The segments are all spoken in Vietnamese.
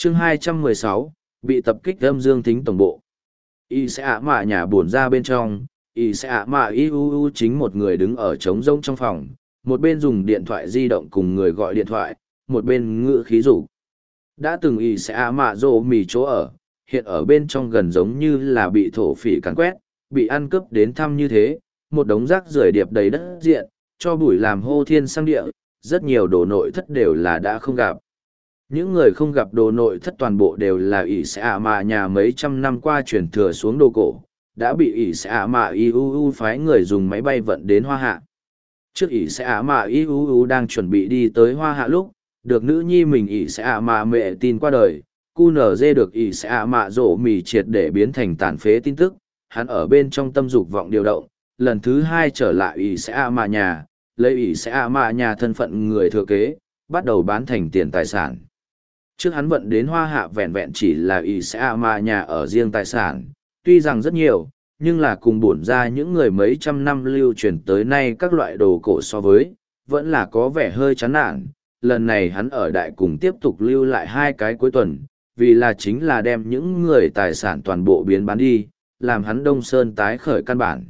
Chương 216, bị tập kích âm dương thính tổng bộ. Y sẽ ạ mạ nhà buồn ra bên trong, Y sẽ ạ mạ IUU chính một người đứng ở trống rông trong phòng, một bên dùng điện thoại di động cùng người gọi điện thoại, một bên ngựa khí rủ. Đã từng Y sẽ ạ mạ rồ mì chỗ ở, hiện ở bên trong gần giống như là bị thổ phỉ cắn quét, bị ăn cướp đến thăm như thế, một đống rác rưởi điệp đầy đất diện, cho bụi làm hô thiên sang địa, rất nhiều đồ nội thất đều là đã không gặp. Những người không gặp đồ nội thất toàn bộ đều là ỷ sẽ ạ mạ nhà mấy trăm năm qua chuyển thừa xuống đồ cổ, đã bị ỷ sẽ ạ mạ IUU phái người dùng máy bay vận đến Hoa Hạ. Trước ỷ sẽ ạ mạ IUU đang chuẩn bị đi tới Hoa Hạ lúc, được nữ nhi mình ỷ sẽ ạ mạ mẹ tin qua đời, QNZ được ỷ sẽ ạ mạ rổ mì triệt để biến thành tàn phế tin tức, hắn ở bên trong tâm dục vọng điều động, lần thứ hai trở lại ỷ sẽ ạ mạ nhà, lấy ỷ sẽ ạ mạ nhà thân phận người thừa kế, bắt đầu bán thành tiền tài sản. Trước hắn vận đến Hoa Hạ vẹn vẹn chỉ là ỷ sẽ ạ mạ nhà ở riêng tài sản, tuy rằng rất nhiều, nhưng là cùng bổn ra những người mấy trăm năm lưu truyền tới nay các loại đồ cổ so với, vẫn là có vẻ hơi chán nản. Lần này hắn ở đại cùng tiếp tục lưu lại 2 cái cuối tuần, vì là chính là đem những người tài sản toàn bộ biến bán đi, làm hắn Đông Sơn tái khởi căn bản.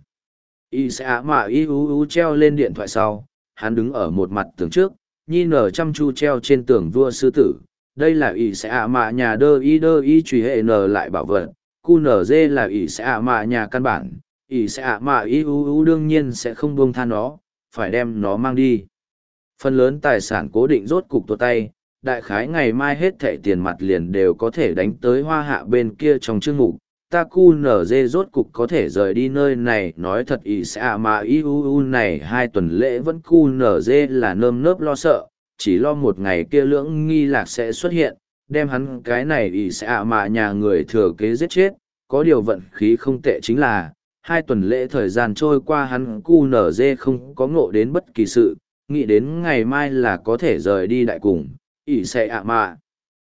Y sẽ ạ mạ IUU treo lên điện thoại sau, hắn đứng ở một mặt tường trước, nhìn nở chăm chu treo trên tường vua sư tử. Đây là Y sẽ ạ mạ nhà đơ y truy hệ n lại bảo vật, QNZ là Y sẽ ạ mạ nhà căn bản, Y sẽ ạ mạ IUU đương nhiên sẽ không buông tha nó, phải đem nó mang đi. Phần lớn tài sản cố định rốt cục tuột tay, đại khái ngày mai hết thẻ tiền mặt liền đều có thể đánh tới Hoa Hạ bên kia trong chương mục. Ta QNZ rốt cục có thể rời đi nơi này, nói thật ý sẽ mà IUU này 2 tuần lễ vẫn QNZ là nơm nớp lo sợ, chỉ lo một ngày kia lưỡng nghi lạc sẽ xuất hiện, đem hắn cái này ý sẽ mà nhà người thừa kế giết chết. Có điều vận khí không tệ chính là 2 tuần lễ thời gian trôi qua hắn QNZ không có ngộ đến bất kỳ sự, nghĩ đến ngày mai là có thể rời đi đại cùng, ỷ sẽ ạ mạ.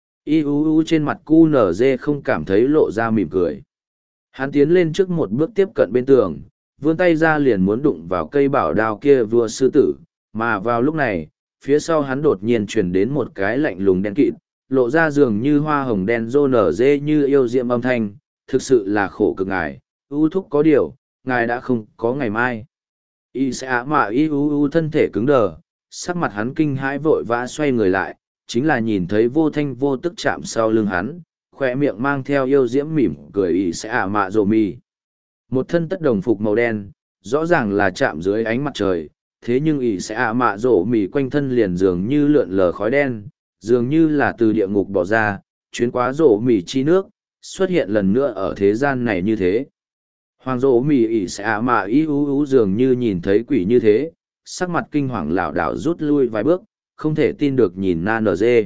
IUU trên mặt QNZ không cảm thấy lộ ra mỉm cười. Hắn tiến lên trước một bước tiếp cận bên tường, vươn tay ra liền muốn đụng vào cây bảo đao kia vua sư tử, mà vào lúc này, phía sau hắn đột nhiên truyền đến một cái lạnh lùng đen kịt, lộ ra dường như hoa hồng đen rô nở dê như yêu diệm âm thanh, thực sự là khổ cực ngài, ưu thúc có điều, ngài đã không có ngày mai. Y sẽ ạ mạ IUU thân thể cứng đờ, sắc mặt hắn kinh hãi vội vã xoay người lại, chính là nhìn thấy vô thanh vô tức chạm sau lưng hắn, khoe miệng mang theo yêu diễm mỉm cười Y sẽ ạ mạ rồ mì. Một thân tất đồng phục màu đen, rõ ràng là chạm dưới ánh mặt trời, thế nhưng Y sẽ ạ mạ rồ mì quanh thân liền dường như lượn lờ khói đen, dường như là từ địa ngục bỏ ra, chuyến qua rồ mì chi nước, xuất hiện lần nữa ở thế gian này như thế. Hoàng rỗ mì ỉ sẽ ạ mạ IUU dường như nhìn thấy quỷ như thế, sắc mặt kinh hoàng lảo đảo rút lui vài bước, không thể tin được nhìn na nở dê.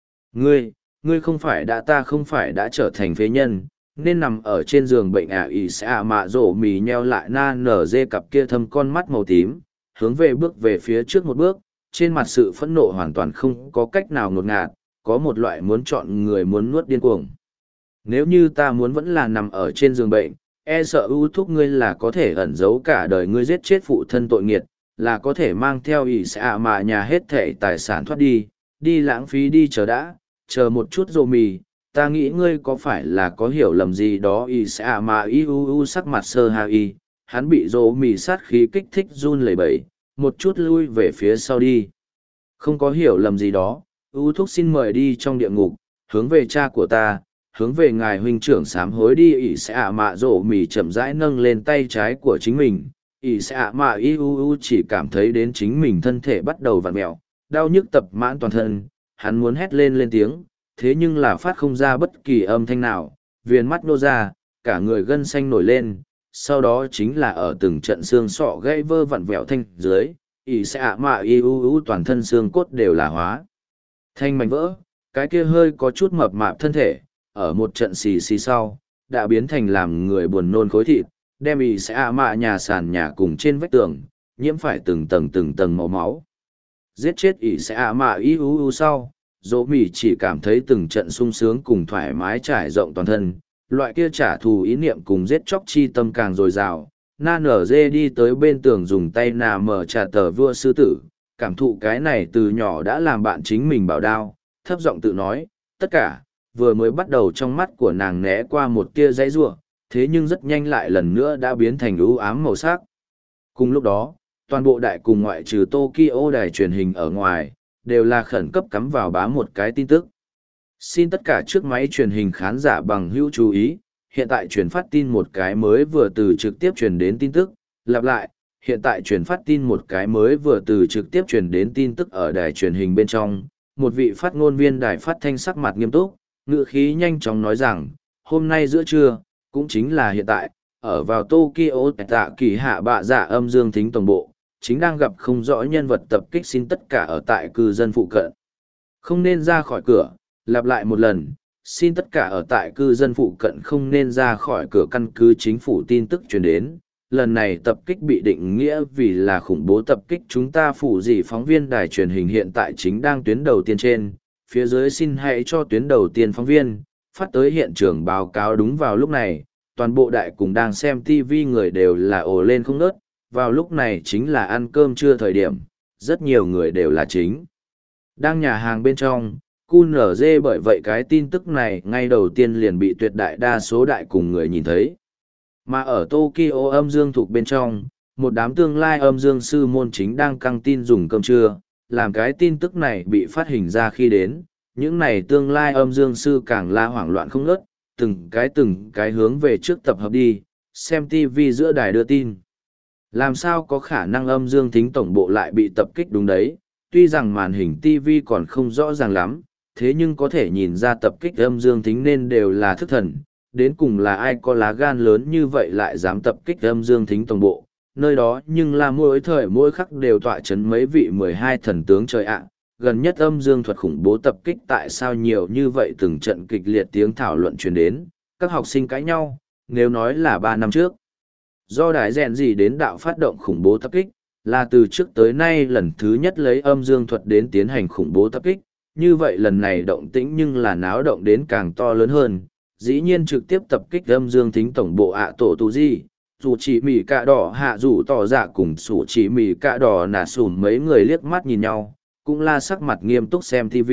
Ngươi không phải ta không phải đã trở thành phế nhân, nên nằm ở trên giường bệnh ỉ sẽ ạ mạ rỗ mì nheo lại na nở dê cặp kia thâm con mắt màu tím, hướng về bước về phía trước một bước, trên mặt sự phẫn nộ hoàn toàn không có cách nào ngột ngạt, có một loại muốn chọn người muốn nuốt điên cuồng. Nếu như ta muốn vẫn là nằm ở trên giường bệnh, e sợ ưu thúc ngươi là có thể ẩn giấu cả đời ngươi giết chết phụ thân tội nghiệt, là có thể mang theo ỷ sẽ ạ mạ nhà hết thể tài sản thoát đi, đi lãng phí đi chờ một chút rồ mì, ta nghĩ ngươi có phải là có hiểu lầm gì đó. Ỷ sẽ ạ mạ IUU sắc mặt sơ ha y, hắn bị rồ mì sát khí kích thích run lẩy bẩy, một chút lui về phía sau đi. Không có hiểu lầm gì đó, ưu thúc xin mời đi trong địa ngục, hướng về cha của ta, hướng về ngài huynh trưởng sám hối đi. Ỷ sẽ ạ mạ rổ mì chậm rãi nâng lên tay trái của chính mình. Ỷ sẽ ạ mạ IUU chỉ cảm thấy đến chính mình thân thể bắt đầu vặn mẹo, đau nhức tập mãn toàn thân, hắn muốn hét lên tiếng, thế nhưng là phát không ra bất kỳ âm thanh nào, viền mắt nô ra, cả người gân xanh nổi lên, sau đó chính là ở từng trận xương sọ gãy vơ vặn vẹo thanh dưới, Ỷ sẽ ạ mạ IUU toàn thân xương cốt đều là hóa thanh mảnh vỡ, cái kia hơi có chút mập mạp thân thể ở một trận xì xì sau, đã biến thành làm người buồn nôn khối thịt, đem ỷ sẽ ạ mạ nhà sàn nhà cùng trên vách tường, nhiễm phải từng tầng màu máu. Giết chết ỷ sẽ ạ mạ IUU sau, dỗ mỉ chỉ cảm thấy từng trận sung sướng cùng thoải mái trải rộng toàn thân, loại kia trả thù ý niệm cùng giết chóc chi tâm càng dồi dào. Na nở dê đi tới bên tường dùng tay nà mở trà tờ vua sư tử, cảm thụ cái này từ nhỏ đã làm bạn chính mình bảo đao, thấp giọng tự nói, tất cả vừa mới bắt đầu trong mắt của nàng né qua một tia dãy giụa, thế nhưng rất nhanh lại lần nữa đã biến thành u ám màu sắc. Cùng lúc đó, toàn bộ đại cùng ngoại trừ Tokyo đài truyền hình ở ngoài, đều là khẩn cấp cắm vào bá một cái tin tức. Xin tất cả chiếc máy truyền hình khán giả bằng hữu chú ý, hiện tại truyền phát tin một cái mới vừa từ trực tiếp truyền đến tin tức, lặp lại, hiện tại truyền phát tin một cái mới vừa từ trực tiếp truyền đến tin tức ở đài truyền hình bên trong, một vị phát ngôn viên đài phát thanh sắc mặt nghiêm túc, ngữ khí nhanh chóng nói rằng, hôm nay giữa trưa, cũng chính là hiện tại, ở vào Tokyo tạ kỳ hạ bạ dạ âm dương thính tổng bộ, chính đang gặp không rõ nhân vật tập kích, xin tất cả ở tại cư dân phụ cận. Không nên ra khỏi cửa, lặp lại một lần, xin tất cả ở tại cư dân phụ cận không nên ra khỏi cửa, căn cứ chính phủ tin tức truyền đến. Lần này tập kích bị định nghĩa vì là khủng bố tập kích, chúng ta phủ gì phóng viên đài truyền hình hiện tại chính đang tuyến đầu tiên trên, phía dưới xin hãy cho tuyến đầu tiên phóng viên, phát tới hiện trường báo cáo. Đúng vào lúc này, toàn bộ đại cùng đang xem TV người đều là ồ lên không ngớt, vào lúc này chính là ăn cơm trưa thời điểm, rất nhiều người đều là chính đang nhà hàng bên trong. QNZ bởi vậy cái tin tức này ngay đầu tiên liền bị tuyệt đại đa số đại cùng người nhìn thấy. Mà ở Tokyo âm dương thuộc bên trong, một đám tương lai âm dương sư môn chính đang căng tin dùng cơm trưa, làm cái tin tức này bị phát hình ra khi đến, những này tương lai âm dương sư càng la hoảng loạn không ngớt, từng cái hướng về trước tập hợp đi, xem TV giữa đài đưa tin. Làm sao có khả năng âm dương thính tổng bộ lại bị tập kích? Đúng đấy, tuy rằng màn hình TV còn không rõ ràng lắm, thế nhưng có thể nhìn ra tập kích âm dương thính nên đều là thức thần. Đến cùng là ai có lá gan lớn như vậy lại dám tập kích âm dương thính tổng bộ, nơi đó nhưng là mỗi thời mỗi khắc đều tọa chấn mấy vị 12 thần tướng trời ạ. Gần nhất âm dương thuật khủng bố tập kích tại sao nhiều như vậy? Từng trận kịch liệt tiếng thảo luận truyền đến, các học sinh cãi nhau, nếu nói là 3 năm trước. Do đài rèn gì đến đạo phát động khủng bố tập kích, là từ trước tới nay lần thứ nhất lấy âm dương thuật đến tiến hành khủng bố tập kích, như vậy lần này động tĩnh nhưng là náo động đến càng to lớn hơn, dĩ nhiên trực tiếp tập kích âm dương thính tổng bộ ạ tổ tù gì, dù chỉ mì cạ đỏ hạ rủ tỏ dạ cùng sủ chỉ mì cạ đỏ nà sùn mấy người liếc mắt nhìn nhau, cũng la sắc mặt nghiêm túc xem TV.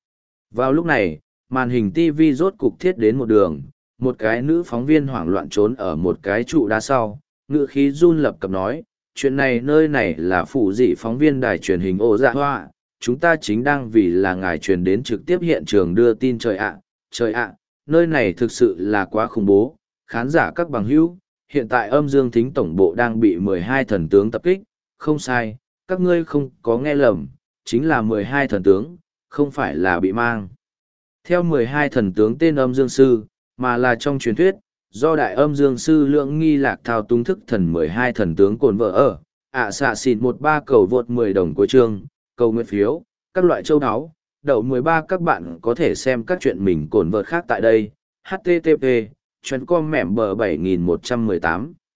Vào lúc này, màn hình TV rốt cục thiết đến một đường, một cái nữ phóng viên hoảng loạn trốn ở một cái trụ đá sau, ngữ khí run lập cập nói, chuyện này nơi này là phủ dị phóng viên đài truyền hình ổ dạ hoa, chúng ta chính đang vì là ngài truyền đến trực tiếp hiện trường đưa tin. Trời ạ, nơi này thực sự là quá khủng bố, khán giả các bằng hữu, hiện tại âm dương thính tổng bộ đang bị 12 thần tướng tập kích, không sai, các ngươi không có nghe lầm, chính là 12 thần tướng, không phải là bị mang theo 12 thần tướng tên âm dương sư, mà là trong truyền thuyết, do đại âm dương sư Lượng Nghi Lạc thao túng thức thần 12 thần tướng cồn vợ ở, xạ xịn 13 cầu vượt 10 đồng cuối chương, cầu nguyện phiếu, các loại châu áo, đậu 13. Các bạn có thể xem các chuyện mình cồn vợt khác tại đây, http://com mẻm bờ 7118